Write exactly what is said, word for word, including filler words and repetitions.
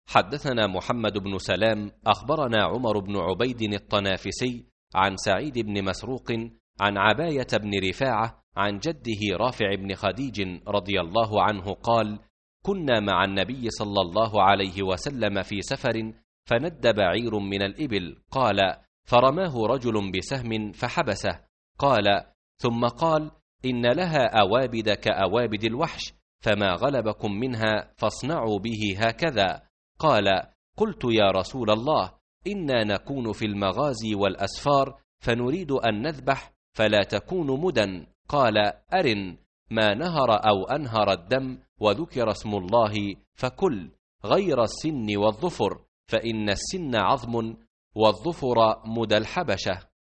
حدثنا محمد بن سلام أخبرنا عمر بن عبيد الطنافسي عن سعيد بن مسروق عن عباية بن رفاعة عن جده رافع بن خديج رضي الله عنه قال: كنا مع النبي صلى الله عليه وسلم في سفر، فند بعير من الإبل، قال: فرماه رجل بسهم فحبسه، قال: ثم قال: إن لها أوابد كأوابد الوحش، فما غلبكم منها فاصنعوا به هكذا. قال: قلت يا رسول الله، إنا نكون في المغازي والأسفار فنريد أن نذبح فلا تكون مدى. قال: أرن ما نهر أو أنهر الدم وذكر اسم الله فكل، غير السن والظفر، فإن السن عظم والظفر مدى الحبشة.